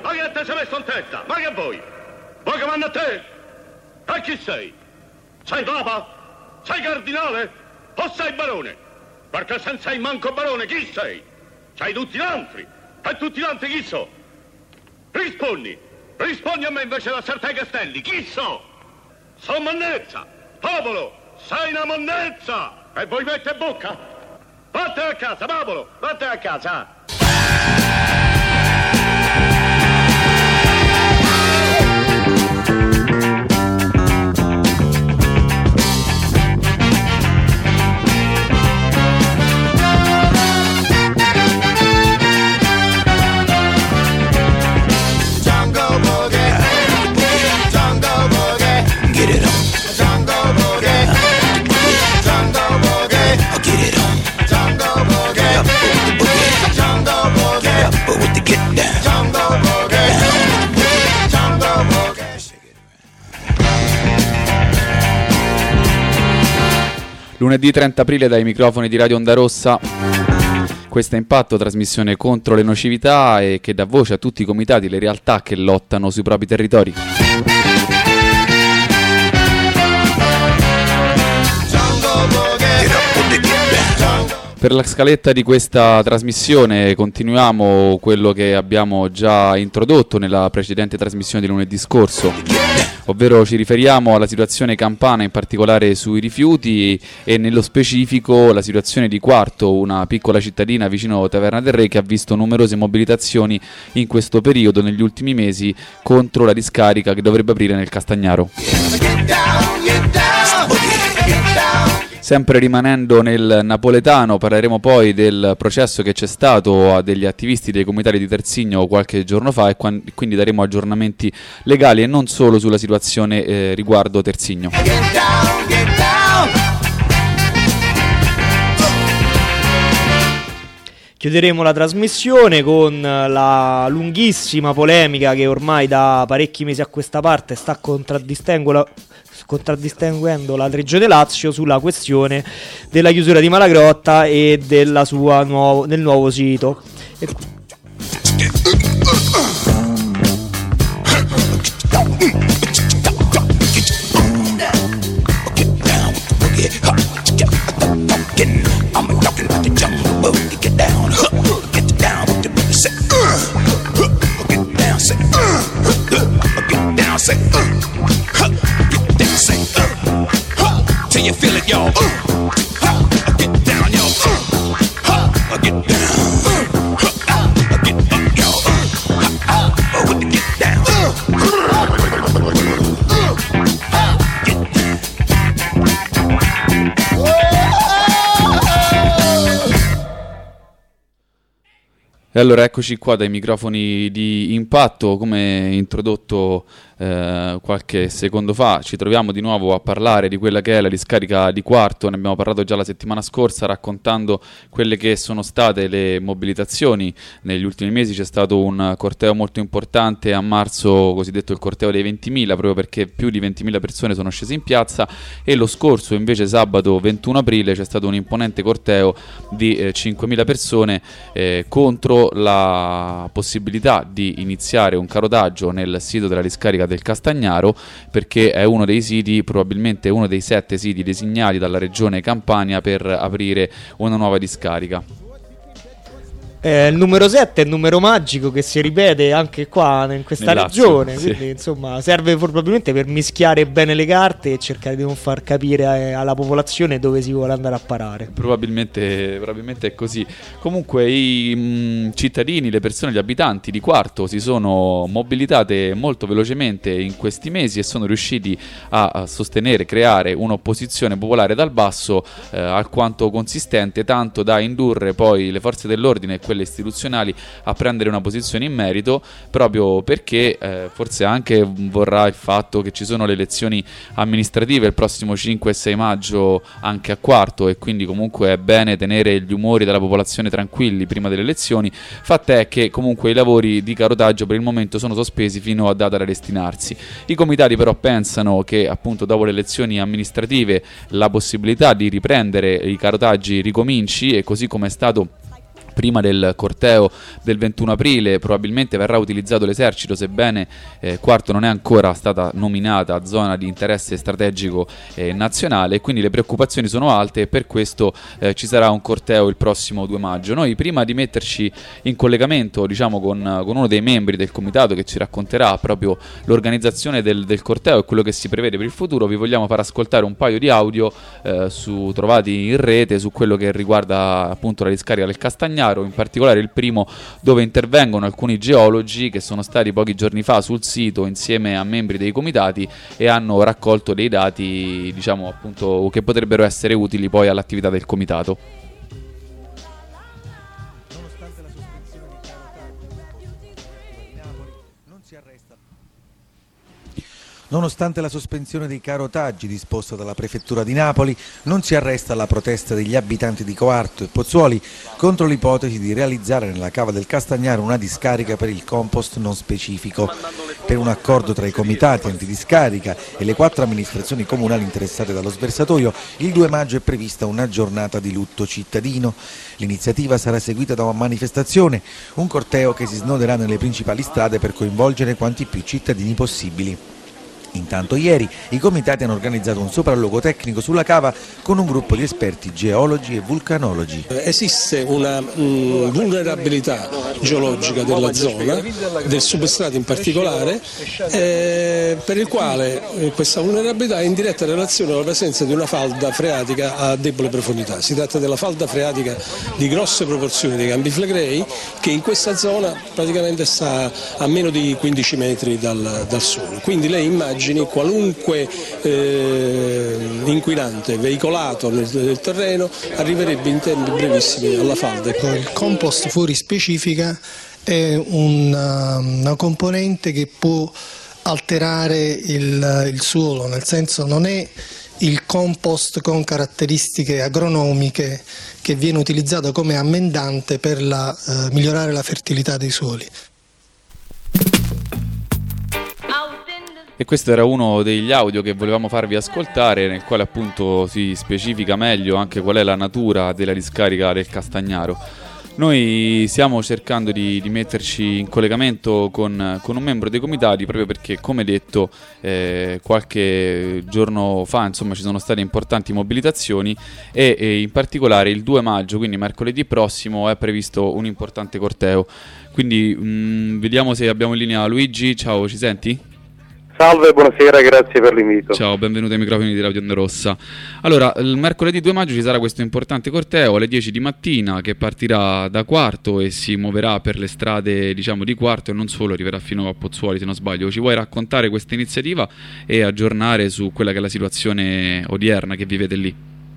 Ma che te sei messo in testa? Ma che vuoi? Vuoi che vanno a te? E chi sei? Sei papa? Sei cardinale? O sei barone? Perché se non sei manco barone, chi sei? Sei tutti gli altri. E tutti gli altri chi so? Rispondi. Rispondi a me invece da Sertai Castelli. Chi so? Sono monnezza. Popolo, sei una monnezza. E voi mette bocca? Vattene a casa, popolo. Vattene a casa. Lunedì 30 aprile dai microfoni di Radio Onda Rossa, questa è Impatto, trasmissione contro le nocività e che dà voce a tutti i comitati e le realtà che lottano sui propri territori. Per la scaletta di questa trasmissione continuiamo quello che abbiamo già introdotto nella precedente trasmissione di lunedì scorso, ovvero ci riferiamo alla situazione campana, in particolare sui rifiuti e nello specifico la situazione di Quarto, una piccola cittadina vicino Taverna del Re che ha visto numerose mobilitazioni in questo periodo, negli ultimi mesi, contro la discarica che dovrebbe aprire nel Castagnaro. Sempre rimanendo nel napoletano, parleremo poi del processo che c'è stato a degli attivisti dei comitati di Terzigno qualche giorno fa e quindi daremo aggiornamenti legali e non solo sulla situazione riguardo Terzigno. Chiuderemo la trasmissione con la lunghissima polemica che ormai da parecchi mesi a questa parte sta contraddistinguendo la Regione Lazio sulla questione della chiusura di Malagrotta e del nuovo sito. Till you feel it, y'all. Get down, y'all. Get down. Get up, y'all. With the get down. E allora eccoci qua dai microfoni di Impatto, come introdotto qualche secondo fa, ci troviamo di nuovo a parlare di quella che è la discarica di Quarto. Ne abbiamo parlato già la settimana scorsa raccontando quelle che sono state le mobilitazioni negli ultimi mesi. C'è stato un corteo molto importante a marzo, cosiddetto il corteo dei 20.000, proprio perché più di 20.000 persone sono scese in piazza, e lo scorso invece sabato 21 aprile c'è stato un imponente corteo di 5.000 persone contro la possibilità di iniziare un carotaggio nel sito della discarica del Castagnaro, perché è uno dei siti, probabilmente uno dei 7 siti designati dalla regione Campania per aprire una nuova discarica. Il numero 7 è il numero magico che si ripete anche qua in questa regione, Lazio, quindi insomma serve probabilmente per mischiare bene le carte e cercare di non far capire alla popolazione dove si vuole andare a parare. Probabilmente è così. Comunque i cittadini, le persone, gli abitanti di Quarto si sono mobilitate molto velocemente in questi mesi e sono riusciti a sostenere, creare un'opposizione popolare dal basso alquanto consistente, tanto da indurre poi le forze dell'ordine e quelle istituzionali a prendere una posizione in merito, proprio perché forse anche vorrà il fatto che ci sono le elezioni amministrative il prossimo 5 e 6 maggio anche a Quarto, e quindi comunque è bene tenere gli umori della popolazione tranquilli prima delle elezioni. Fatto è che comunque i lavori di carotaggio per il momento sono sospesi fino a data da destinarsi. I comitati però pensano che appunto dopo le elezioni amministrative la possibilità di riprendere i carotaggi ricominci, e così come è stato prima del corteo del 21 aprile. Probabilmente verrà utilizzato l'esercito, sebbene Quarto non è ancora stata nominata zona di interesse strategico nazionale, e quindi le preoccupazioni sono alte, e per questo ci sarà un corteo il prossimo 2 maggio. Noi, prima di metterci in collegamento, diciamo, con uno dei membri del comitato che ci racconterà proprio l'organizzazione del corteo e quello che si prevede per il futuro, vi vogliamo far ascoltare un paio di audio trovati in rete su quello che riguarda appunto la discarica del Castagnaro, in particolare il primo, dove intervengono alcuni geologi che sono stati pochi giorni fa sul sito insieme a membri dei comitati e hanno raccolto dei dati, diciamo, appunto, che potrebbero essere utili poi all'attività del comitato. Nonostante la sospensione dei carotaggi disposta dalla Prefettura di Napoli, non si arresta la protesta degli abitanti di Quarto e Pozzuoli contro l'ipotesi di realizzare nella cava del Castagnaro una discarica per il compost non specifico. Per un accordo tra i comitati antidiscarica e le 4 amministrazioni comunali interessate dallo sversatoio, il 2 maggio è prevista una giornata di lutto cittadino. L'iniziativa sarà seguita da una manifestazione, un corteo che si snoderà nelle principali strade per coinvolgere quanti più cittadini possibili. Intanto ieri i comitati hanno organizzato un sopralluogo tecnico sulla cava con un gruppo di esperti geologi e vulcanologi. Esiste una vulnerabilità geologica della zona, del substrato in particolare, per il quale questa vulnerabilità è in diretta relazione alla presenza di una falda freatica a debole profondità. Si tratta della falda freatica di grosse proporzioni dei Campi Flegrei, che in questa zona praticamente sta a meno di 15 metri dal suolo. Quindi lei immagini qualunque inquinante veicolato nel terreno arriverebbe in tempi brevissimi alla falda. Il compost fuori specifica è una componente che può alterare il suolo, nel senso non è il compost con caratteristiche agronomiche che viene utilizzato come ammendante per migliorare la fertilità dei suoli. E questo era uno degli audio che volevamo farvi ascoltare, nel quale appunto si specifica meglio anche qual è la natura della discarica del Castagnaro. Noi stiamo cercando di metterci in collegamento con un membro dei comitati, proprio perché, come detto, qualche giorno fa, insomma, ci sono state importanti mobilitazioni e in particolare il 2 maggio, quindi mercoledì prossimo, è previsto un importante corteo. Quindi vediamo se abbiamo in linea Luigi. Ciao, ci senti? Salve, buonasera, grazie per l'invito. Ciao, benvenuto ai microfoni di Radio Onda Rossa. Allora, il mercoledì 2 maggio ci sarà questo importante corteo alle 10 di mattina che partirà da Quarto e si muoverà per le strade, diciamo, di Quarto e non solo, arriverà fino a Pozzuoli, se non sbaglio. Ci vuoi raccontare questa iniziativa e aggiornare su quella che è la situazione odierna che vivete lì?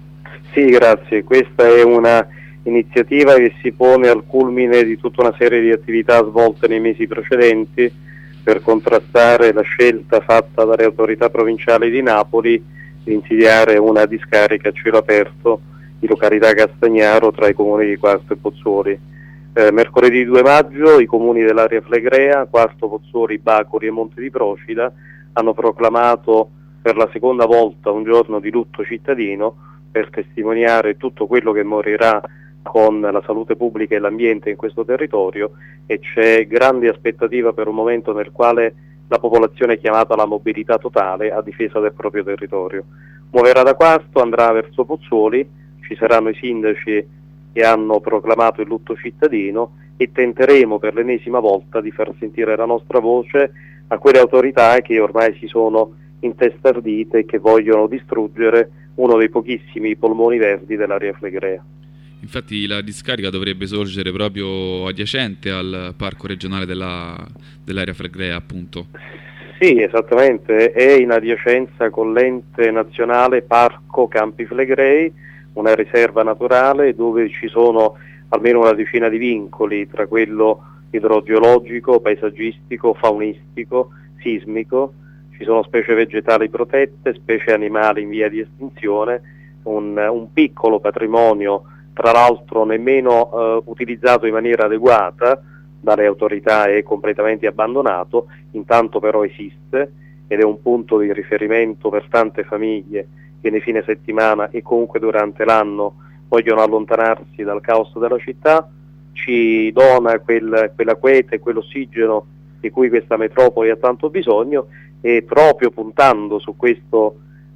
Sì, grazie. Questa è una iniziativa che si pone al culmine di tutta una serie di attività svolte nei mesi precedenti per contrastare la scelta fatta dalle autorità provinciali di Napoli di insediare una discarica a cielo aperto in località Castagnaro tra i comuni di Quarto e Pozzuoli. Mercoledì 2 maggio i comuni dell'area flegrea, Quarto, Pozzuoli, Bacori e Monte di Procida hanno proclamato per la seconda volta un giorno di lutto cittadino per testimoniare tutto quello che morirà con la salute pubblica e l'ambiente in questo territorio, e c'è grande aspettativa per un momento nel quale la popolazione è chiamata alla mobilità totale a difesa del proprio territorio. Muoverà da Quarto, andrà verso Pozzuoli, ci saranno i sindaci che hanno proclamato il lutto cittadino e tenteremo per l'ennesima volta di far sentire la nostra voce a quelle autorità che ormai si sono intestardite e che vogliono distruggere uno dei pochissimi polmoni verdi dell'area flegrea. Infatti la discarica dovrebbe sorgere proprio adiacente al parco regionale dell'area flegrea, appunto. Sì, esattamente, è in adiacenza con l'ente nazionale Parco Campi Flegrei, una riserva naturale dove ci sono almeno una decina di vincoli tra quello idrogeologico, paesaggistico, faunistico, sismico. Ci sono specie vegetali protette, specie animali in via di estinzione, un piccolo patrimonio, tra l'altro nemmeno utilizzato in maniera adeguata dalle autorità, è completamente abbandonato, intanto però esiste ed è un punto di riferimento per tante famiglie che nei fine settimana e comunque durante l'anno vogliono allontanarsi dal caos della città. ci dona quella quiete, quell'ossigeno di cui questa metropoli ha tanto bisogno, e proprio puntando su questa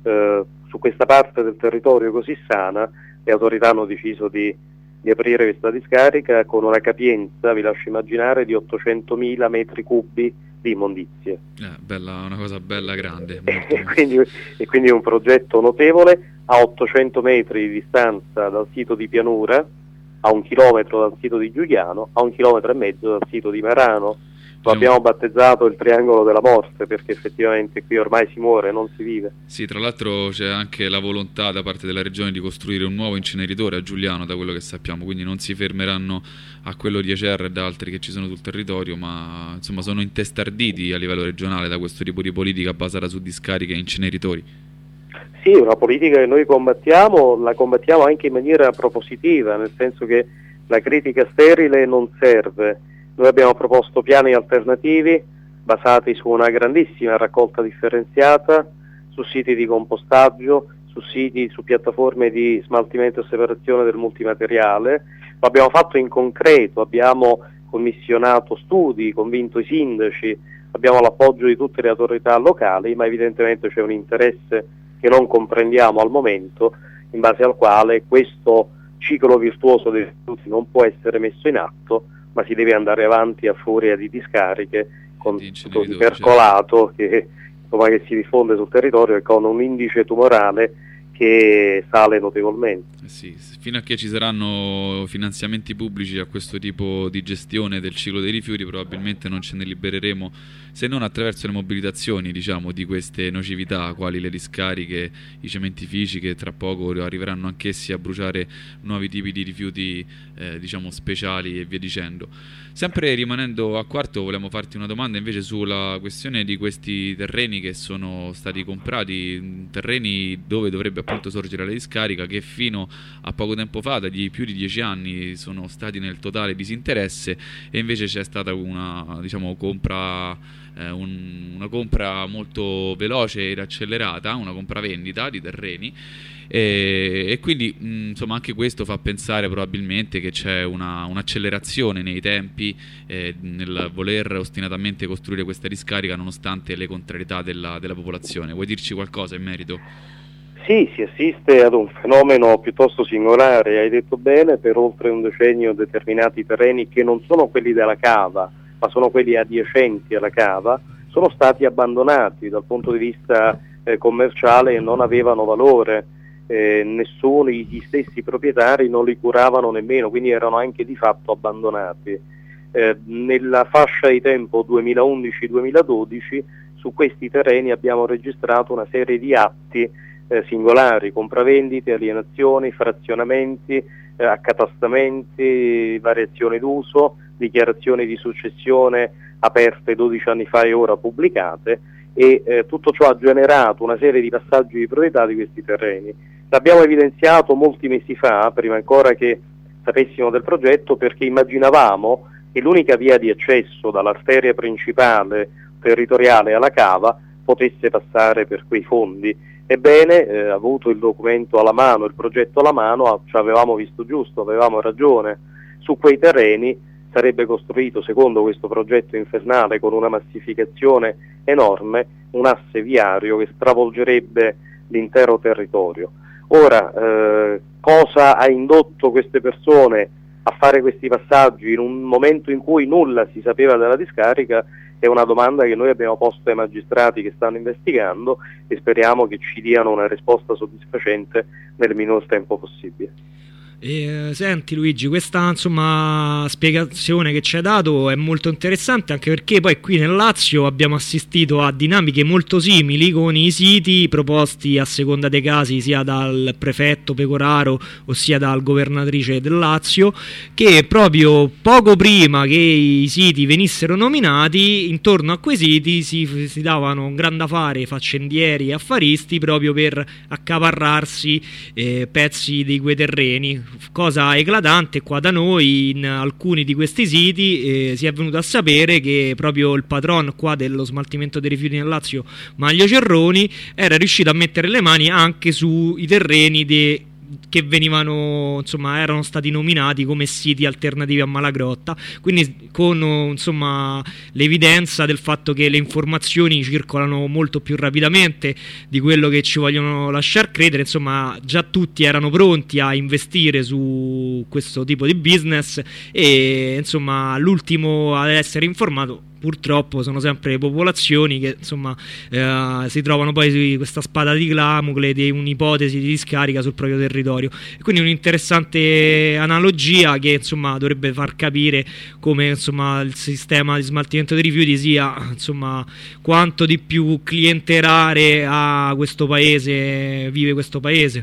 parte del territorio così sana, le autorità hanno deciso di aprire questa discarica con una capienza, vi lascio immaginare, di 800.000 metri cubi di immondizie. Bella, una cosa bella, grande. E quindi è un progetto notevole, a 800 metri di distanza dal sito di Pianura, a 1 chilometro dal sito di Giuliano, a 1,5 chilometri dal sito di Marano. Lo abbiamo battezzato il triangolo della morte, perché effettivamente qui ormai si muore, non si vive. Sì, tra l'altro c'è anche la volontà da parte della regione di costruire un nuovo inceneritore a Giuliano, da quello che sappiamo, quindi non si fermeranno a quello di Acerra e da altri che ci sono sul territorio, ma insomma sono intestarditi a livello regionale da questo tipo di politica basata su discariche e inceneritori. Sì, una politica che noi combattiamo, la combattiamo anche in maniera propositiva, nel senso che la critica sterile non serve. Noi abbiamo proposto piani alternativi basati su una grandissima raccolta differenziata, su siti di compostaggio, su piattaforme di smaltimento e separazione del multimateriale. Lo abbiamo fatto in concreto, abbiamo commissionato studi, convinto i sindaci, abbiamo l'appoggio di tutte le autorità locali, ma evidentemente c'è un interesse che non comprendiamo al momento, in base al quale questo ciclo virtuoso dei rifiuti non può essere messo in atto, ma si deve andare avanti a furia di discariche con tutto il percolato che si diffonde sul territorio e con un indice tumorale che sale notevolmente. Sì, fino a che ci saranno finanziamenti pubblici a questo tipo di gestione del ciclo dei rifiuti probabilmente non ce ne libereremo, se non attraverso le mobilitazioni, diciamo, di queste nocività quali le discariche, i cementifici che tra poco arriveranno anch'essi a bruciare nuovi tipi di rifiuti diciamo speciali e via dicendo. Sempre rimanendo a Quarto, volevamo farti una domanda invece sulla questione di questi terreni che sono stati comprati, terreni dove dovrebbe appunto sorgere la discarica, che fino a poco tempo fa, da più di 10 anni, sono stati nel totale disinteresse, e invece c'è stata una, diciamo, una compra molto veloce ed accelerata, una compravendita di terreni, e quindi insomma anche questo fa pensare probabilmente che c'è un'accelerazione nei tempi nel voler ostinatamente costruire questa discarica nonostante le contrarietà della popolazione. Vuoi dirci qualcosa in merito? Sì, si assiste ad un fenomeno piuttosto singolare, hai detto bene. Per oltre un decennio determinati terreni, che non sono quelli della cava ma sono quelli adiacenti alla cava, sono stati abbandonati dal punto di vista commerciale e non avevano valore. Nessuno, gli stessi proprietari non li curavano nemmeno, quindi erano anche di fatto abbandonati. Nella fascia di tempo 2011-2012 su questi terreni abbiamo registrato una serie di atti singolari, compravendite, alienazioni, frazionamenti, accatastamenti, variazioni d'uso, dichiarazioni di successione aperte 12 anni fa e ora pubblicate, e tutto ciò ha generato una serie di passaggi di proprietà di questi terreni. L'abbiamo evidenziato molti mesi fa, prima ancora che sapessimo del progetto, perché immaginavamo che l'unica via di accesso dall'arteria principale territoriale alla cava potesse passare per quei fondi. Ebbene, avuto il documento alla mano, il progetto alla mano, ci avevamo visto giusto, avevamo ragione. Su quei terreni sarebbe costruito, secondo questo progetto infernale, con una massificazione enorme, un asse viario che stravolgerebbe l'intero territorio. Ora, cosa ha indotto queste persone a fare questi passaggi in un momento in cui nulla si sapeva della discarica? È una domanda che noi abbiamo posto ai magistrati che stanno investigando e speriamo che ci diano una risposta soddisfacente nel minor tempo possibile. Senti Luigi, questa spiegazione che ci hai dato è molto interessante, anche perché poi qui nel Lazio abbiamo assistito a dinamiche molto simili con i siti proposti a seconda dei casi sia dal prefetto Pecoraro ossia dal governatrice del Lazio, che proprio poco prima che i siti venissero nominati, intorno a quei siti si davano un gran da fare faccendieri e affaristi proprio per accaparrarsi pezzi di quei terreni. Cosa eclatante, qua da noi in alcuni di questi siti si è venuto a sapere che proprio il patron qua dello smaltimento dei rifiuti nel Lazio, Maglio Cerroni, era riuscito a mettere le mani anche sui terreni che venivano, insomma, erano stati nominati come siti alternativi a Malagrotta, quindi con, insomma, l'evidenza del fatto che le informazioni circolano molto più rapidamente di quello che ci vogliono lasciar credere. Insomma, già tutti erano pronti a investire su questo tipo di business e, insomma, l'ultimo ad essere informato purtroppo sono sempre le popolazioni che, insomma, si trovano poi su questa spada di Damocle di un'ipotesi di discarica sul proprio territorio. E quindi un'interessante analogia che, insomma, dovrebbe far capire come, insomma, il sistema di smaltimento dei rifiuti sia, insomma, quanto di più clientelare a questo paese vive questo paese.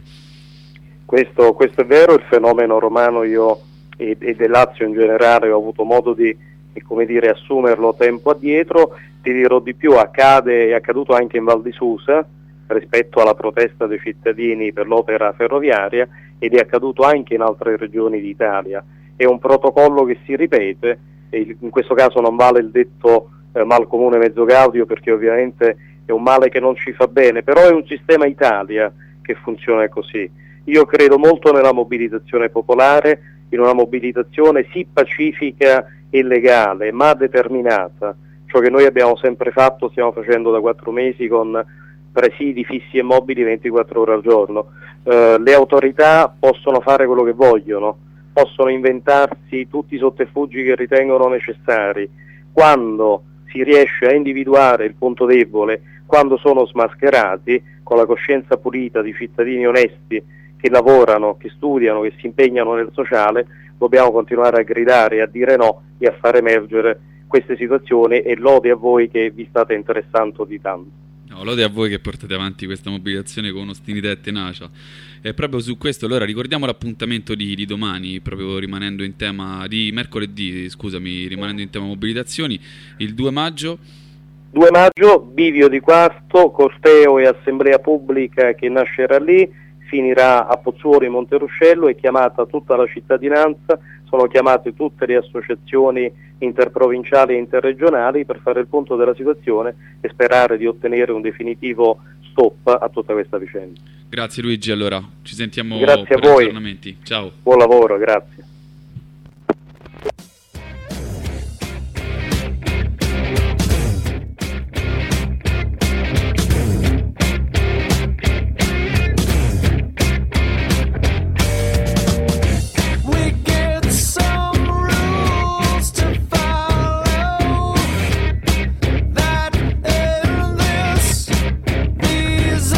Questo è vero. Il fenomeno romano io e del Lazio in generale ho avuto modo di come dire, assumerlo tempo addietro. Ti dirò di più, è accaduto anche in Val di Susa rispetto alla protesta dei cittadini per l'opera ferroviaria, ed è accaduto anche in altre regioni d'Italia. È un protocollo che si ripete, e in questo caso non vale il detto mal comune mezzo gaudio, perché ovviamente è un male che non ci fa bene, però è un sistema Italia che funziona così. Io credo molto nella mobilitazione popolare, in una mobilitazione sì pacifica e legale, ma determinata. Ciò che noi abbiamo sempre fatto, stiamo facendo da 4 mesi con presidi fissi e mobili 24 ore al giorno. Le autorità possono fare quello che vogliono, possono inventarsi tutti i sotterfugi che ritengono necessari. Quando si riesce a individuare il punto debole, quando sono smascherati, con la coscienza pulita di cittadini onesti che lavorano, che studiano, che si impegnano nel sociale, dobbiamo continuare a gridare e a dire no e a far emergere queste situazioni, e lode a voi che vi state interessando di tanto. No, lode a voi che portate avanti questa mobilitazione con ostinità e tenacia. E proprio su questo, allora, ricordiamo l'appuntamento di domani, proprio rimanendo in tema di mercoledì, scusami, rimanendo in tema mobilitazioni, il 2 maggio. 2 maggio, bivio di Quarto, corteo e assemblea pubblica che nascerà lì, finirà a Pozzuoli Monteruscello, è chiamata tutta la cittadinanza, sono chiamate tutte le associazioni interprovinciali e interregionali per fare il punto della situazione e sperare di ottenere un definitivo stop a tutta questa vicenda. Grazie Luigi, allora ci sentiamo. Grazie per a voi. aggiornamenti. Ciao. Buon lavoro, grazie.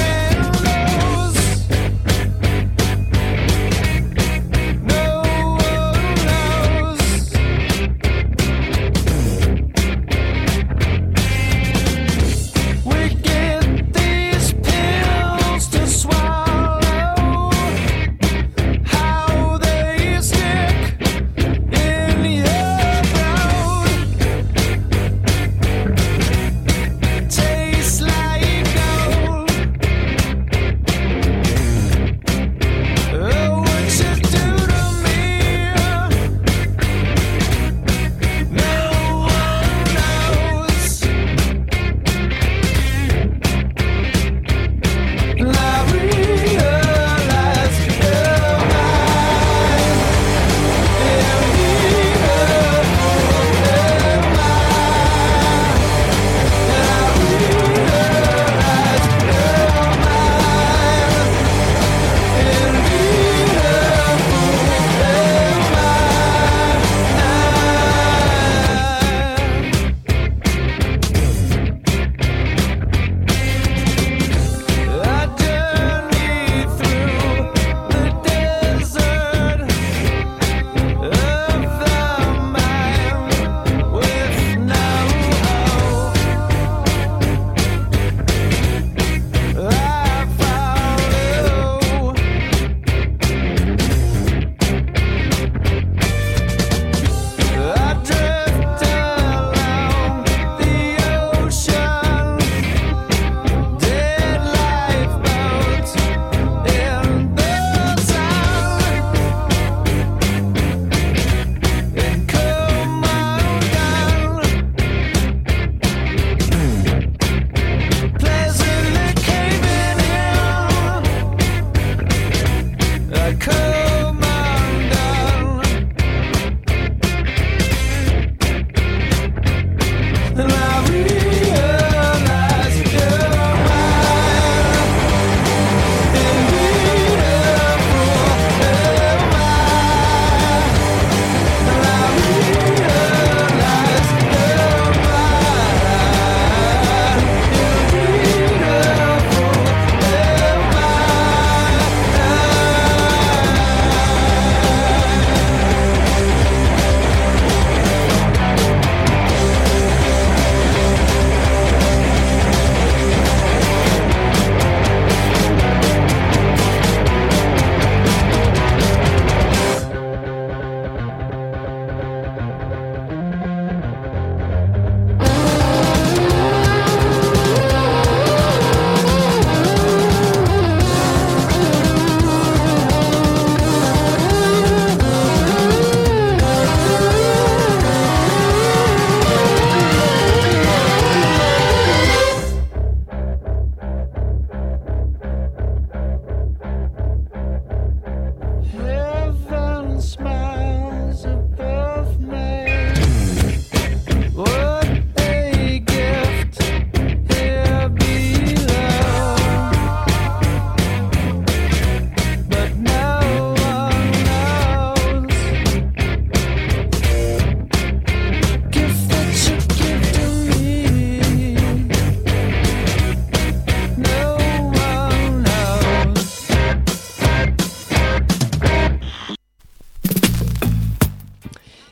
No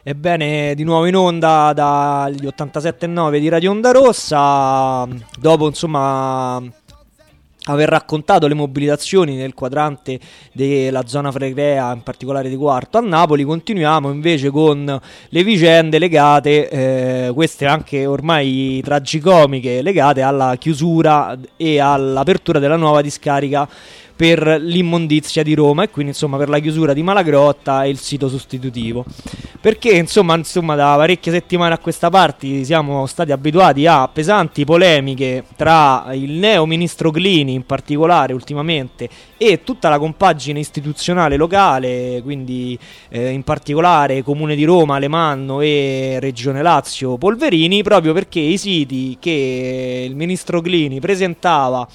Ebbene, di nuovo in onda dagli 87.9 di Radio Onda Rossa, dopo insomma aver raccontato le mobilitazioni nel quadrante della zona Flegrea, in particolare di Quarto a Napoli, continuiamo invece con le vicende legate, queste anche ormai tragicomiche, legate alla chiusura e all'apertura della nuova discarica per l'immondizia di Roma, e quindi insomma per la chiusura di Malagrotta e il sito sostitutivo, perché insomma da parecchie settimane a questa parte siamo stati abituati a pesanti polemiche tra il neo ministro Clini in particolare ultimamente e tutta la compagine istituzionale locale, quindi in particolare Comune di Roma, Alemanno e Regione Lazio Polverini, proprio perché i siti che il ministro Clini presentava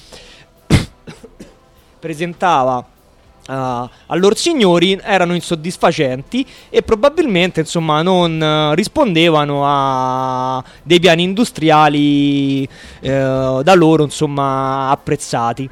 all'Orsignori erano insoddisfacenti e probabilmente insomma non rispondevano a dei piani industriali da loro insomma apprezzati.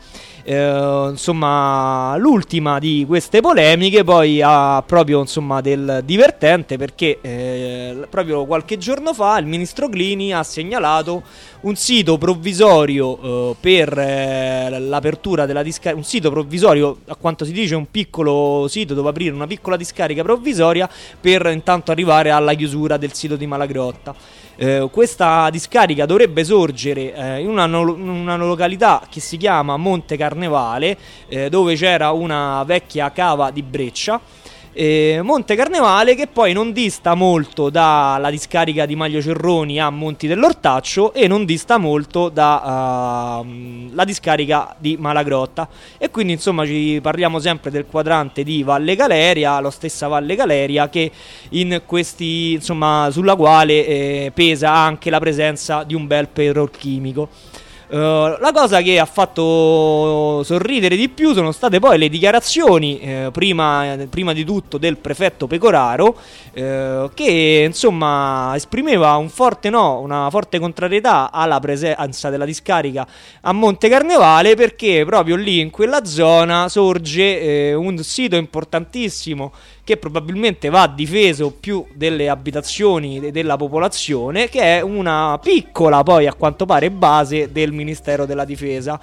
Insomma, l'ultima di queste polemiche poi ha proprio insomma del divertente, perché proprio qualche giorno fa il ministro Clini ha segnalato un sito provvisorio per l'apertura della discarica, un sito provvisorio, a quanto si dice un piccolo sito dove aprire una piccola discarica provvisoria per intanto arrivare alla chiusura del sito di Malagrotta. Questa discarica dovrebbe sorgere in una località che si chiama Monte Carnevale, dove c'era una vecchia cava di breccia. Monte Carnevale che poi non dista molto dalla discarica di Maglio Cerroni a Monti dell'Ortaccio e non dista molto da la discarica di Malagrotta, e quindi insomma ci parliamo sempre del quadrante di Valle Galeria, la stessa Valle Galeria che in questi insomma sulla quale pesa anche la presenza di un bel petrolchimico. La cosa che ha fatto sorridere di più sono state poi le dichiarazioni prima di tutto del prefetto Pecoraro, che insomma esprimeva una forte contrarietà alla presenza della discarica a Monte Carnevale, perché proprio lì in quella zona sorge un sito importantissimo che probabilmente va difeso più delle abitazioni della popolazione, che è una piccola poi a quanto pare base del Ministero della Difesa,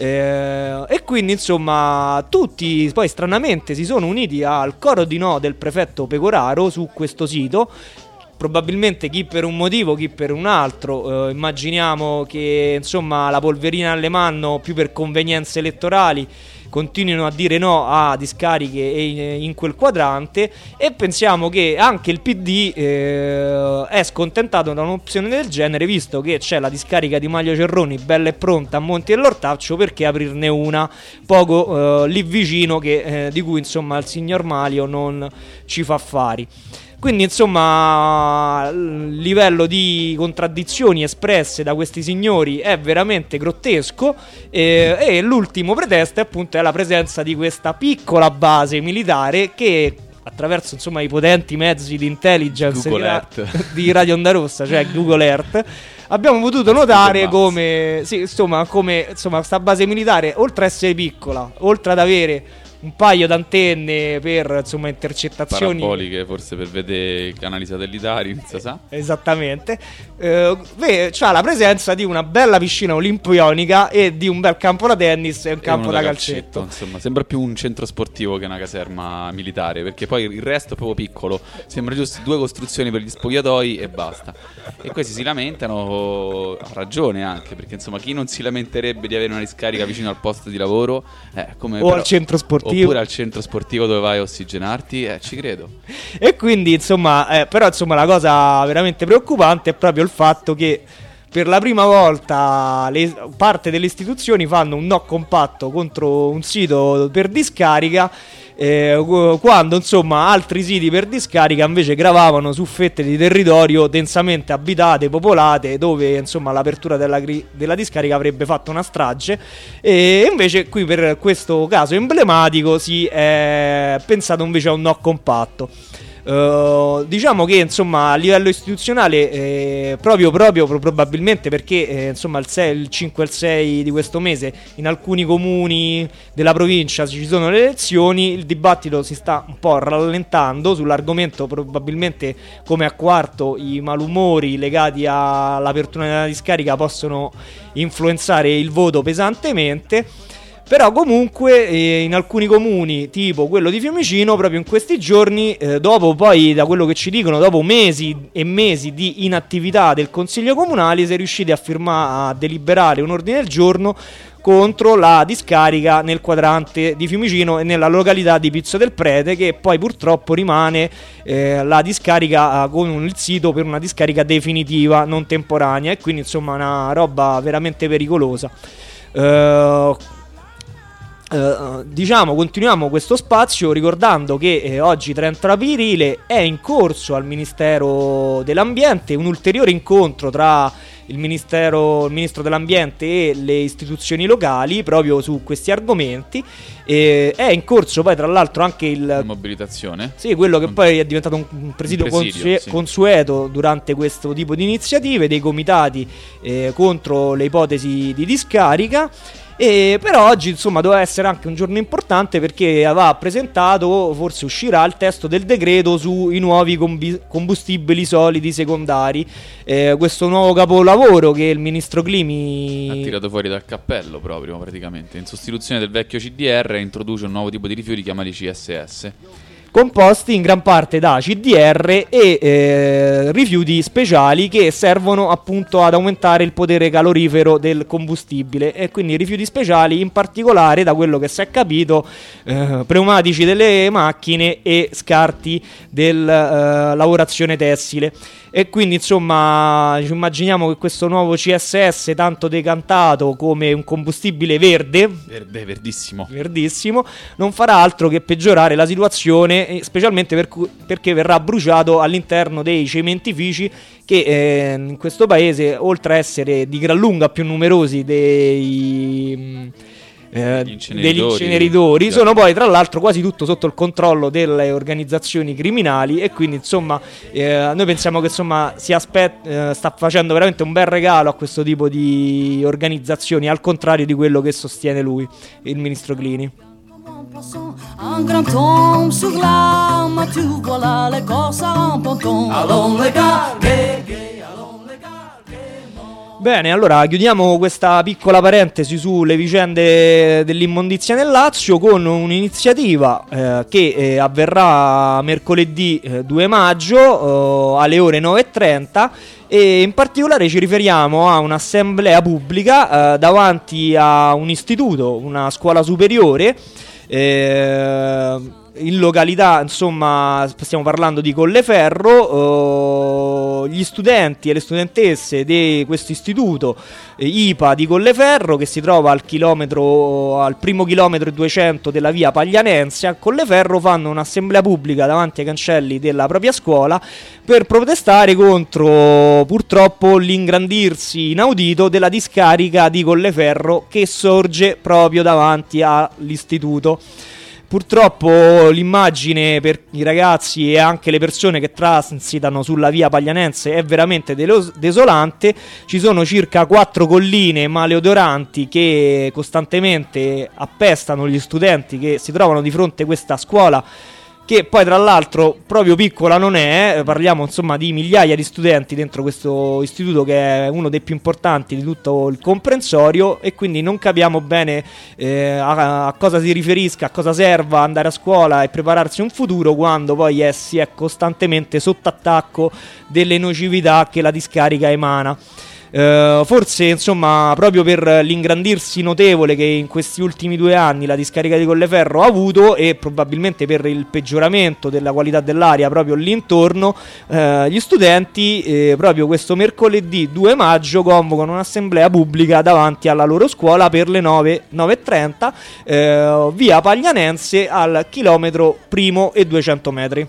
e quindi insomma tutti poi stranamente si sono uniti al coro di no del prefetto Pecoraro su questo sito. Probabilmente chi per un motivo, chi per un altro. Immaginiamo che insomma la Polverina Alemanno, più per convenienze elettorali, continuino a dire no a discariche in quel quadrante, e pensiamo che anche il PD è scontentato da un'opzione del genere, visto che c'è la discarica di Maglio Cerroni bella e pronta a Monti dell'Ortaccio, perché aprirne una poco lì vicino di cui insomma il signor Malio non ci fa affari. Quindi insomma il livello di contraddizioni espresse da questi signori è veramente grottesco, e l'ultimo pretesto appunto è la presenza di questa piccola base militare che attraverso insomma i potenti mezzi di intelligence di Radio Onda Rossa, cioè Google Earth, abbiamo potuto notare come sta base militare, oltre a essere piccola, oltre ad avere un paio d'antenne per insomma intercettazioni paraboliche, forse per vedere canali satellitari, non si sa. Esattamente. C'ha la presenza di una bella piscina olimpionica e di un bel campo da tennis e un campo da calcetto. Insomma, sembra più un centro sportivo che una caserma militare, perché poi il resto è proprio piccolo. Sembra giusto 2 costruzioni per gli spogliatoi e basta. E questi si lamentano, ha ragione anche, perché insomma chi non si lamenterebbe di avere una discarica vicino al posto di lavoro, al centro sportivo, oppure al centro sportivo dove vai a ossigenarti, ci credo. E quindi insomma però insomma la cosa veramente preoccupante è proprio il fatto che per la prima volta parte delle istituzioni fanno un no compatto contro un sito per discarica, quando insomma altri siti per discarica invece gravavano su fette di territorio densamente abitate, popolate, dove insomma l'apertura della discarica avrebbe fatto una strage, e invece qui per questo caso emblematico si è pensato invece a un no compatto. Diciamo che insomma a livello istituzionale proprio probabilmente perché insomma il 5 e il 6 di questo mese in alcuni comuni della provincia ci sono le elezioni, il dibattito si sta un po' rallentando sull'argomento, probabilmente come a Quarto i malumori legati all'apertura della discarica possono influenzare il voto pesantemente. Però comunque in alcuni comuni, tipo quello di Fiumicino, proprio in questi giorni, dopo poi da quello che ci dicono, dopo mesi e mesi di inattività del Consiglio Comunale, si è riusciti a deliberare un ordine del giorno contro la discarica nel quadrante di Fiumicino e nella località di Pizzo del Prete, che poi purtroppo rimane la discarica con il sito per una discarica definitiva, non temporanea, e quindi insomma una roba veramente pericolosa. Diciamo, continuiamo questo spazio ricordando che oggi 30 aprile è in corso al Ministero dell'Ambiente un ulteriore incontro tra il ministro dell'Ambiente e le istituzioni locali proprio su questi argomenti. È in corso poi tra l'altro anche la mobilitazione, sì, quello che poi è diventato un presidio consueto durante questo tipo di iniziative dei comitati contro le ipotesi di discarica. Però oggi insomma doveva essere anche un giorno importante perché aveva presentato, forse uscirà, il testo del decreto sui nuovi combustibili solidi secondari, questo nuovo capolavoro che il ministro Climi ha tirato fuori dal cappello proprio praticamente, in sostituzione del vecchio CDR introduce un nuovo tipo di rifiuti chiamati CSS, composti in gran parte da CDR e rifiuti speciali che servono appunto ad aumentare il potere calorifero del combustibile, e quindi rifiuti speciali in particolare, da quello che si è capito, pneumatici delle macchine e scarti della lavorazione tessile. E quindi insomma ci immaginiamo che questo nuovo CSS, tanto decantato come un combustibile verdissimo, non farà altro che peggiorare la situazione, specialmente perché verrà bruciato all'interno dei cementifici che in questo paese, oltre a essere di gran lunga più numerosi degli inceneritori, sono poi tra l'altro quasi tutto sotto il controllo delle organizzazioni criminali, e quindi insomma noi pensiamo che insomma sta facendo veramente un bel regalo a questo tipo di organizzazioni, al contrario di quello che sostiene lui, il ministro Clini. Un grand tombe sur l'âme, tu voilà les corses en ponton. Allons les gars, allons les gars. Bene, allora chiudiamo questa piccola parentesi sulle vicende dell'immondizia nel Lazio con un'iniziativa che avverrà mercoledì 2 maggio alle ore 9:30, e in particolare ci riferiamo a un'assemblea pubblica davanti a un istituto, una scuola superiore, in località, insomma, stiamo parlando di Colleferro. Gli studenti e le studentesse di questo istituto IPA di Colleferro, che si trova al primo chilometro e 200 della via Paglianense a Colleferro, fanno un'assemblea pubblica davanti ai cancelli della propria scuola per protestare contro purtroppo l'ingrandirsi inaudito della discarica di Colleferro che sorge proprio davanti all'istituto. Purtroppo l'immagine per i ragazzi e anche le persone che transitano sulla via Paglianense è veramente desolante. Ci sono circa 4 colline maleodoranti che costantemente appestano gli studenti che si trovano di fronte a questa scuola, che poi tra l'altro proprio piccola non è, parliamo insomma di migliaia di studenti dentro questo istituto che è uno dei più importanti di tutto il comprensorio, e quindi non capiamo bene a cosa si riferisca, a cosa serva andare a scuola e prepararsi un futuro quando poi si è costantemente sotto attacco delle nocività che la discarica emana. Forse insomma proprio per l'ingrandirsi notevole che in questi ultimi 2 anni la discarica di Colleferro ha avuto, e probabilmente per il peggioramento della qualità dell'aria proprio l'intorno, gli studenti proprio questo mercoledì 2 maggio convocano un'assemblea pubblica davanti alla loro scuola per le 9:30 via Paglianense al chilometro primo e 200 metri.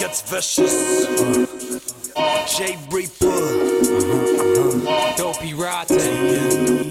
gets vicious. J Reaper, Dopey Rotten,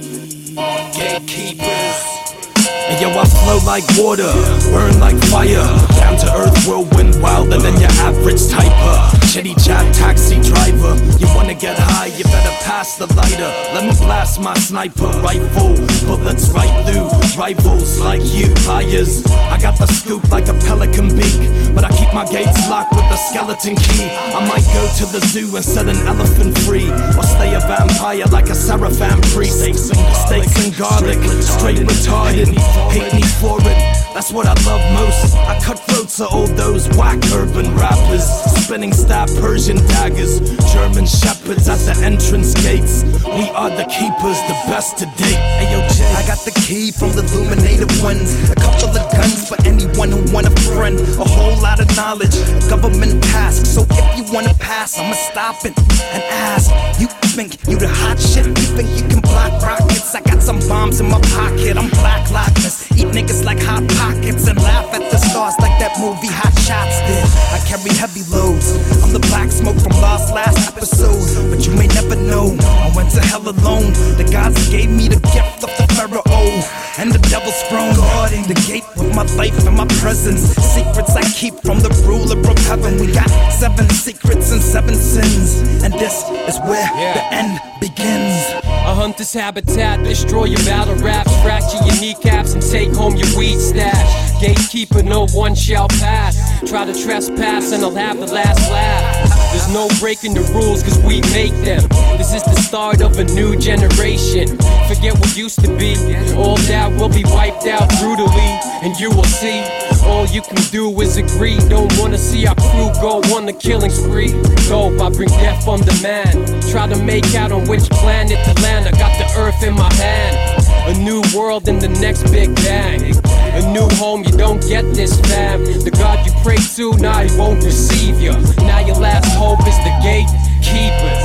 Gatekeepers. And yo, I flow like water, burn like fire. Down to earth, whirlwind, wilder than your average typer. Chitty chat, taxi driver. You wanna get high, you better pass the lighter. Let me blast my sniper rifle. Bullets right through rivals like you, liars. I got the scoop like a pelican beak, but I keep my gates locked with the skeleton key. I might go to the zoo and set an elephant free, or stay a vampire like a seraphim priest. Steaks and garlic, straight retarded. Hate me for it, that's what I love most. I cut throats of all those whack urban rappers, spinning stab Persian daggers, German shepherds at the entrance gates. We are the keepers, the best to date. Ayo Jay, I got the key from the illuminated ones. A couple of guns for anyone who want a friend. A whole lot of knowledge, a government task. So if you wanna pass, I'ma stop it and ask. You think you the hot shit? You think you can block rockets? I got some bombs in my pocket, I'm Black Lockness. Eat niggas like Hot Pockets and laugh at the stars like that movie Hot Shots did. I carry heavy loads, I'm the black smoke from last episode. But you may never know, I went to hell alone. The gods gave me the gift of the pharaoh and the devil's throne, guarding the gate with my life and my presence. Secrets I keep from the ruler of heaven. We got 7 secrets and 7 sins, and this is where the end begins. A hunter's habitat, destroy your battle raps, fracture your kneecaps and take home your weed stash. Gatekeeper, no one shall pass. Try to trespass and I'll have the last laugh. There's no breaking the rules cause we make them. This is the start of a new generation. Forget what used to be, all that will be wiped out brutally. And you will see, all you can do is agree. Don't wanna see our crew go on the killing spree. Dope, I bring death on demand. Try to make out on which planet to land. I got the earth in my hand. A new world in the next big bang. A new home, you don't get this fam. The God you pray to, now he won't receive you. Now your last hope is the gatekeepers.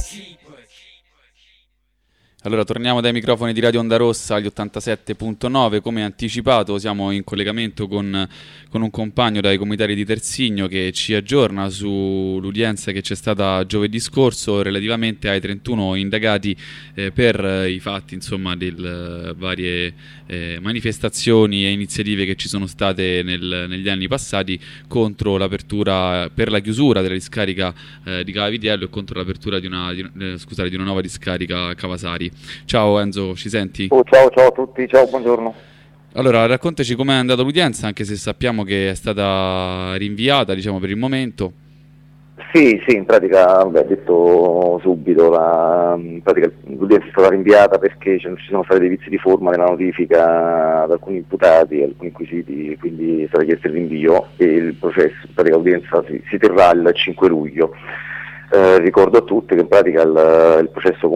Allora torniamo dai microfoni di Radio Onda Rossa agli 87.9. Come anticipato siamo in collegamento con un compagno dai comitati di Terzigno che ci aggiorna sull'udienza che c'è stata giovedì scorso relativamente ai 31 indagati per i fatti insomma delle varie manifestazioni e iniziative che ci sono state negli anni passati contro l'apertura, per la chiusura della discarica di Cava Vitiello e contro l'apertura di una nuova discarica Cavasari. Ciao Enzo, ci senti? Oh, ciao a tutti, ciao, buongiorno. Allora, raccontaci com'è andata l'udienza, anche se sappiamo che è stata rinviata, diciamo, per il momento. Sì, in pratica, detto subito, l'udienza è stata rinviata perché ci sono stati dei vizi di forma nella notifica ad alcuni imputati, alcuni inquisiti, quindi è stato chiesto il rinvio e il processo, in pratica l'udienza si terrà il 5 luglio. Ricordo a tutti che in pratica il processo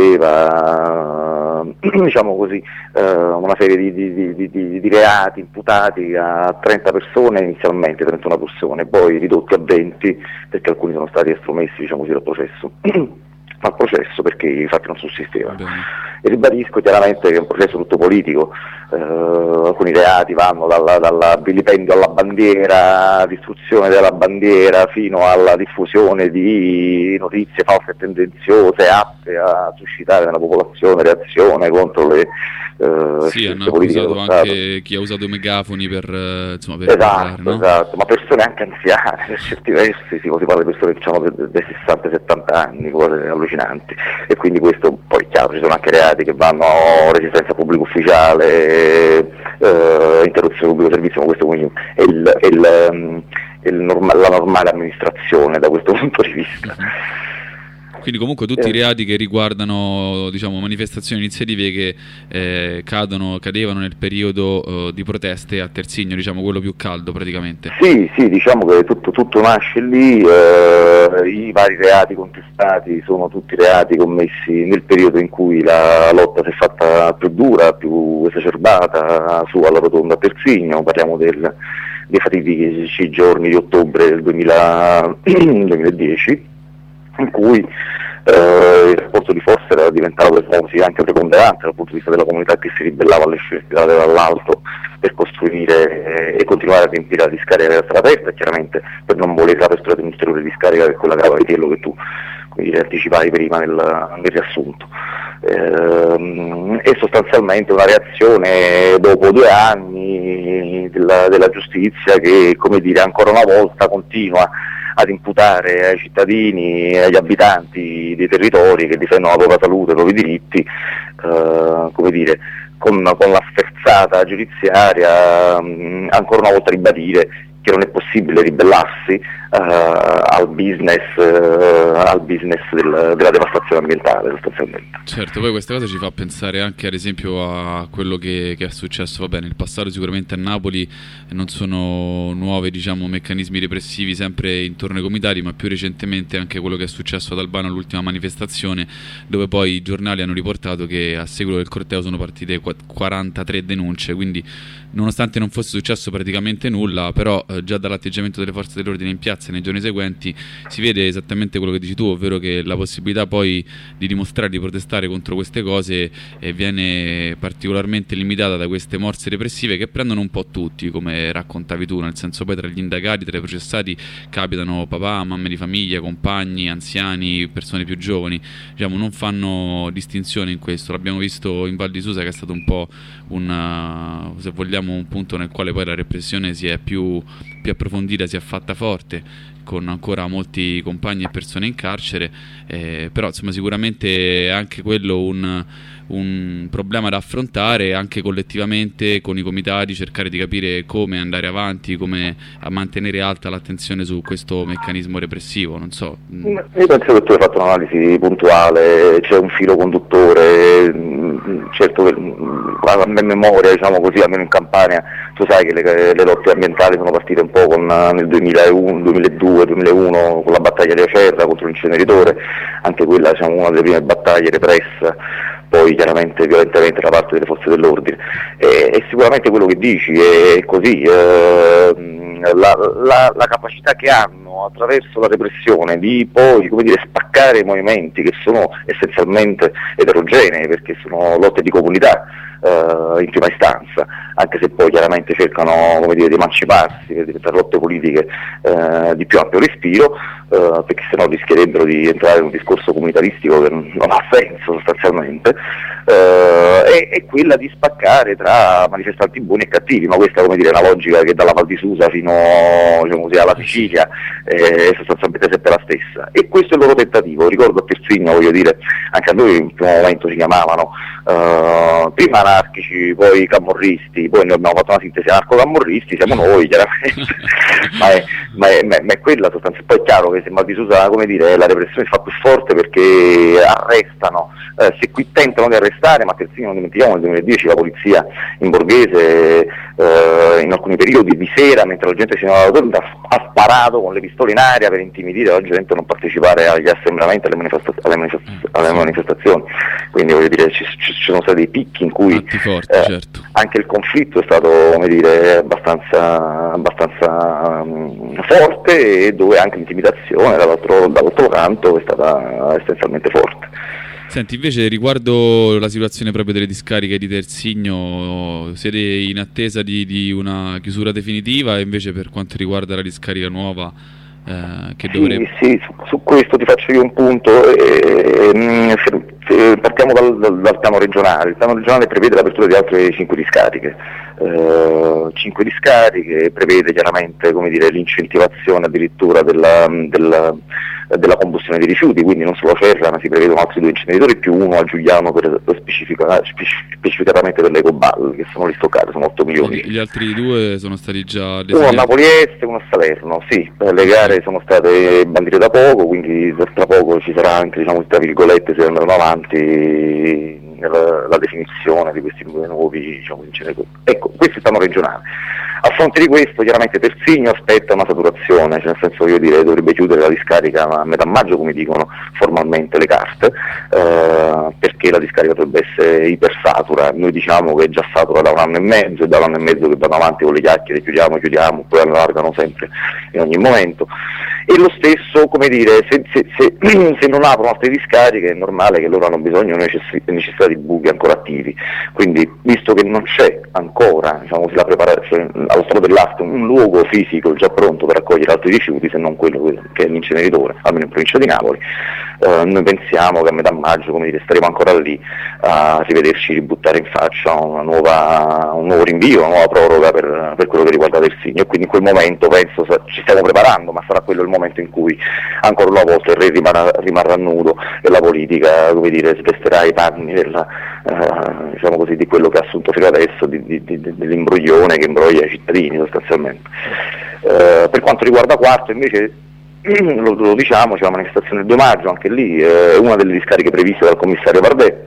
comprendeva diciamo così, una serie di reati imputati a 30 persone inizialmente, 31 persone, poi ridotti a 20 perché alcuni sono stati estromessi, diciamo così, dal processo perché i fatti non sussistevano. E ribadisco chiaramente che è un processo tutto politico, alcuni reati vanno dal vilipendio alla bandiera, distruzione della bandiera, fino alla diffusione di notizie false e tendenziose atte a suscitare nella popolazione reazione contro le sì, hanno accusato anche chi ha usato megafoni per parlare, no? Esatto, ma persone anche anziane, per certi versi si parla di persone che hanno dai 60-70 anni, cose allucinanti, e quindi questo poi chiaro, ci sono anche reati che vanno a resistenza pubblico ufficiale, interruzione pubblico servizio, ma questo quindi è la normale amministrazione da questo punto di vista. Quindi comunque tutti i reati che riguardano, diciamo, manifestazioni, iniziative che cadevano nel periodo di proteste a Terzigno, diciamo quello più caldo praticamente. Sì, diciamo che tutto nasce lì, i vari reati contestati sono tutti reati commessi nel periodo in cui la lotta si è fatta più dura, più esacerbata su alla rotonda a Terzigno, parliamo dei fatidici giorni di ottobre del 2010. In cui il rapporto di forza era diventato per famosi anche preponderante dal punto di vista della comunità che si ribellava alle scelte dall'alto per costruire e continuare a riempire la discarica che era stata aperta, e chiaramente per non volere l'apertura di un'ulteriore discarica, che è quella che aveva Vitiello, che tu anticipavi prima nel riassunto. E sostanzialmente una reazione dopo 2 anni della giustizia che, come dire, ancora una volta continua ad imputare ai cittadini e agli abitanti dei territori che difendono la propria salute, i propri diritti, come dire, con la sferzata giudiziaria, ancora una volta ribadire che non è possibile ribellarsi al business della devastazione ambientale, sostanzialmente. Certo, poi questa cosa ci fa pensare anche ad esempio a quello che è successo, nel passato sicuramente a Napoli. Non sono nuovi, diciamo, meccanismi repressivi sempre intorno ai comitati, ma più recentemente anche quello che è successo ad Albano all'ultima manifestazione, dove poi i giornali hanno riportato che a seguito del corteo sono partite 43 denunce, quindi nonostante non fosse successo praticamente nulla, però già dall'atteggiamento delle forze dell'ordine in piazza nei giorni seguenti si vede esattamente quello che dici tu, ovvero che la possibilità poi di dimostrare, di protestare contro queste cose viene particolarmente limitata da queste morse repressive che prendono un po' tutti, come raccontavi tu, nel senso poi tra gli indagati, tra i processati capitano papà, mamme di famiglia, compagni, anziani, persone più giovani, diciamo, non fanno distinzione in questo. L'abbiamo visto in Val di Susa, che è stato un po' se vogliamo un punto nel quale poi la repressione si è più approfondita, si è fatta forte, con ancora molti compagni e persone in carcere, però insomma sicuramente anche quello un problema da affrontare anche collettivamente con i comitati, cercare di capire come andare avanti, come a mantenere alta l'attenzione su questo meccanismo repressivo. Non so. Io penso che tu hai fatto un'analisi puntuale, c'è un filo conduttore, certo a memoria, diciamo così, almeno in Campania, tu sai che le lotte ambientali sono partite un po' nel 2002, 2001 con la battaglia di Acerra contro l'inceneritore, anche quella, diciamo, una delle prime battaglie repressa, poi chiaramente violentemente da parte delle forze dell'ordine, e sicuramente quello che dici è così, la capacità che hanno attraverso la repressione di poi, come dire, spaccare i movimenti che sono essenzialmente eterogenei, perché sono lotte di comunità in prima istanza, anche se poi chiaramente cercano, come dire, di emanciparsi per diventare lotte politiche di più ampio respiro, perché sennò rischierebbero di entrare in un discorso comunitaristico che non ha senso sostanzialmente, è quella di spaccare tra manifestanti buoni e cattivi, ma questa, come dire, è una logica che dalla Val di Susa fino, diciamo così, alla Sicilia è sostanzialmente sempre la stessa, e questo è il loro tentativo. Ricordo a Terzigno, voglio dire, anche a noi in un primo momento ci chiamavano prima anarchici, poi camorristi, poi noi abbiamo fatto una sintesi anarco-camorristi, siamo noi chiaramente, ma è quella sostanza. Poi è chiaro che se Val di Susa, come dire, la repressione si fa più forte perché arrestano, se qui tentano di arrestare, ma Terzigno non dimentichiamo, nel 2010 la polizia in Borghese in alcuni periodi di sera, mentre la gente si ha sparato con le pistole in aria per intimidire la gente a non partecipare agli assembramenti, alle manifestazioni. Quindi, voglio dire, ci sono stati dei picchi in cui forti, certo. Anche il conflitto è stato, come dire, abbastanza forte, e dove anche l'intimidazione dall'altro canto è stata essenzialmente forte. Senti, invece riguardo la situazione proprio delle discariche di Terzigno, siete in attesa di una chiusura definitiva, e invece per quanto riguarda la discarica nuova che dovrebbe... Sì, su questo ti faccio io un punto, partiamo dal piano regionale. Il piano regionale prevede l'apertura di altre 5 discariche. 5 discariche, prevede chiaramente, come dire, l'incentivazione addirittura della combustione dei rifiuti, quindi non solo a Ferra, ma si prevedono altri 2 inceneritori più uno a Giuliano specificatamente per le ecoballe che sono lì stoccate, sono 8 milioni. Gli altri 2 sono stati già uno a Napoli Est e uno a Salerno, sì, le gare sono state bandite da poco, quindi tra poco ci sarà anche, diciamo, tra virgolette, se andranno avanti la definizione di questi 2 nuovi, diciamo, inceneritori. Ecco, questo è il piano regionale. A fronte di questo, chiaramente Terzigno aspetta una saturazione, cioè nel senso, voglio dire, dovrebbe chiudere la discarica discarica a metà maggio, come dicono formalmente le carte, perché la discarica dovrebbe essere ipersatura. Noi diciamo che è già satura da 1 anno e mezzo, e da 1 anno e mezzo che vanno avanti con le chiacchiere, chiudiamo, poi allargano sempre in ogni momento. E lo stesso, come dire, se non aprono altre discariche è normale che loro hanno bisogno e necessità di buchi ancora attivi. Quindi, visto che non c'è ancora, diciamo, la preparazione allo stato dell'arte, un luogo fisico già pronto per accogliere altri rifiuti, se non quello che è l'inceneritore, almeno in provincia di Napoli, noi pensiamo che a metà maggio, come dire, staremo ancora lì a rivederci ributtare in faccia un nuovo rinvio, una nuova proroga per quello che riguarda Terzigno, e quindi in quel momento penso ci stiamo preparando, ma sarà quello il momento in cui ancora una volta il re rimarrà nudo e la politica, come dire, svesterà i panni diciamo così, di quello che ha assunto fino adesso, dell'imbroglione che imbroglia i cittadini sostanzialmente. Per quanto riguarda Quarto invece, lo diciamo, c'è la manifestazione il 2 maggio, anche lì è una delle discariche previste dal commissario Vardè,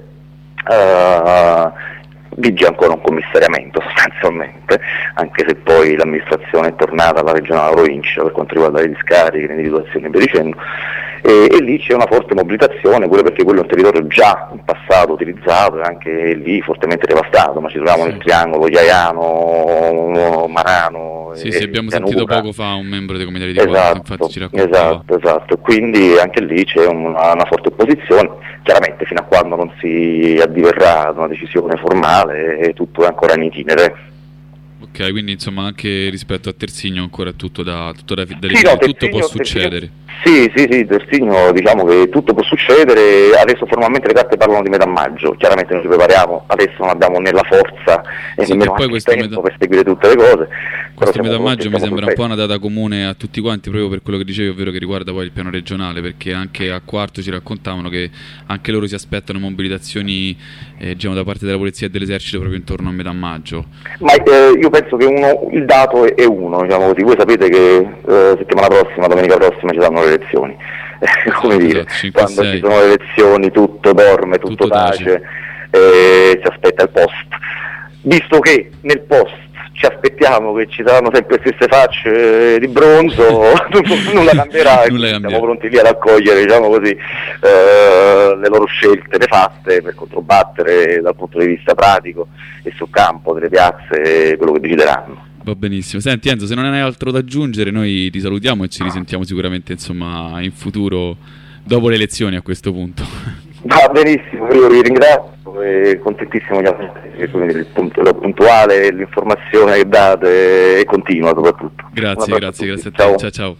vige ancora un commissariamento sostanzialmente, anche se poi l'amministrazione è tornata alla regione e alla provincia per quanto riguarda le discariche, l'individuazione e via dicendo, e lì c'è una forte mobilitazione, pure perché quello è un territorio già in passato utilizzato e anche lì fortemente devastato, ma ci troviamo nel triangolo Iaiano, Marano. Sì, abbiamo sentito poco fa un membro dei comitati di Quarto, infatti ci raccontava. Esatto, quindi anche lì c'è una forte opposizione, chiaramente fino a quando non si addiverrà una decisione formale tutto è ancora in itinere. Ok, quindi insomma anche rispetto a Terzigno ancora tutto tutto può succedere. Sì, Terzigno diciamo che tutto può succedere, adesso formalmente le carte parlano di metà maggio, chiaramente noi ci prepariamo, adesso non abbiamo né la forza e nemmeno anche il tempo per seguire tutte le cose. Questo metà maggio mi sembra un po' una data comune a tutti quanti, proprio per quello che dicevi, ovvero che riguarda poi il piano regionale, perché anche a Quarto ci raccontavano che anche loro si aspettano mobilitazioni diciamo da parte della polizia e dell'esercito proprio intorno a metà maggio. Ma io penso che il dato è uno, diciamo così. Voi sapete che settimana prossima, domenica prossima, ci saranno le elezioni. Come dire, quando ci sono le elezioni tutto dorme, tutto tace, si aspetta il post. Visto che nel post ci aspettiamo che ci saranno sempre le stesse facce di bronzo, nulla cambierà, siamo pronti lì ad accogliere, diciamo così, le loro scelte nefaste per controbattere dal punto di vista pratico e sul campo delle piazze quello che decideranno. Va benissimo. Senti Enzo, se non hai altro da aggiungere noi ti salutiamo e ci risentiamo sicuramente insomma in futuro dopo le elezioni a questo punto. Va benissimo, io vi ringrazio e contentissimo il puntuale, l'informazione che date e continua soprattutto. Grazie a te. Ciao.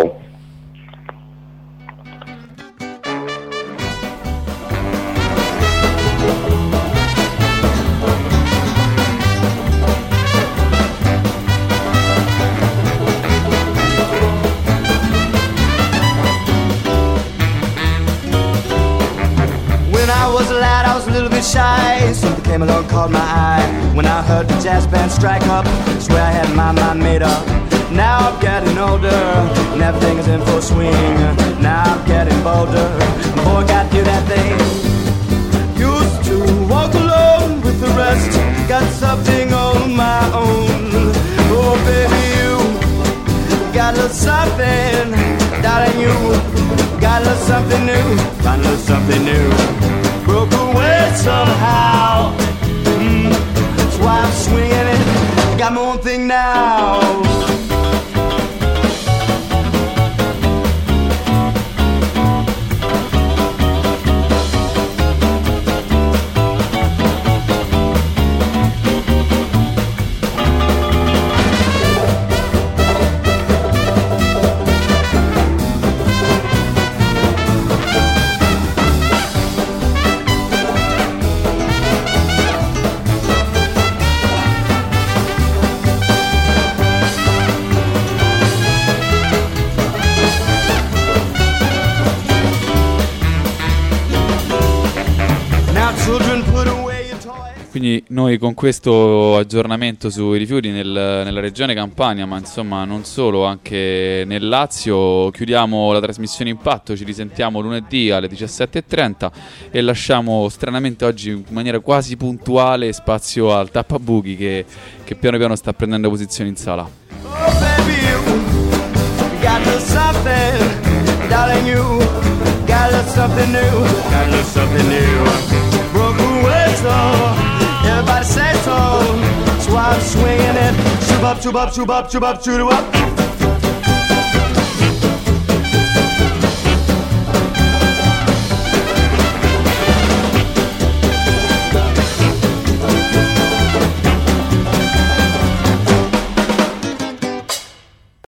Shy, something came along, caught my eye. When I heard the jazz band strike up, swear I had my mind made up. Now I'm getting older, and everything is in full swing. Now I'm getting bolder, boy, gotta do that thing. Used to walk alone with the rest, got something on my own. Oh baby, you got a little something, darling, you got a little something new, got a little something new. Broke away somehow, that's why I'm swinging it, got my own thing now. Quindi noi con questo aggiornamento sui rifiuti nella regione Campania, ma insomma non solo, anche nel Lazio, chiudiamo la trasmissione Impatto, ci risentiamo lunedì alle 17:30 e lasciamo stranamente oggi in maniera quasi puntuale spazio al Tappabuchi che piano piano sta prendendo posizione in sala. something new, gotta learn something new. Broken whistle, everybody say so. So I'm swinging it, shoop up, shoop up, shoop up, shoop up, shoot up.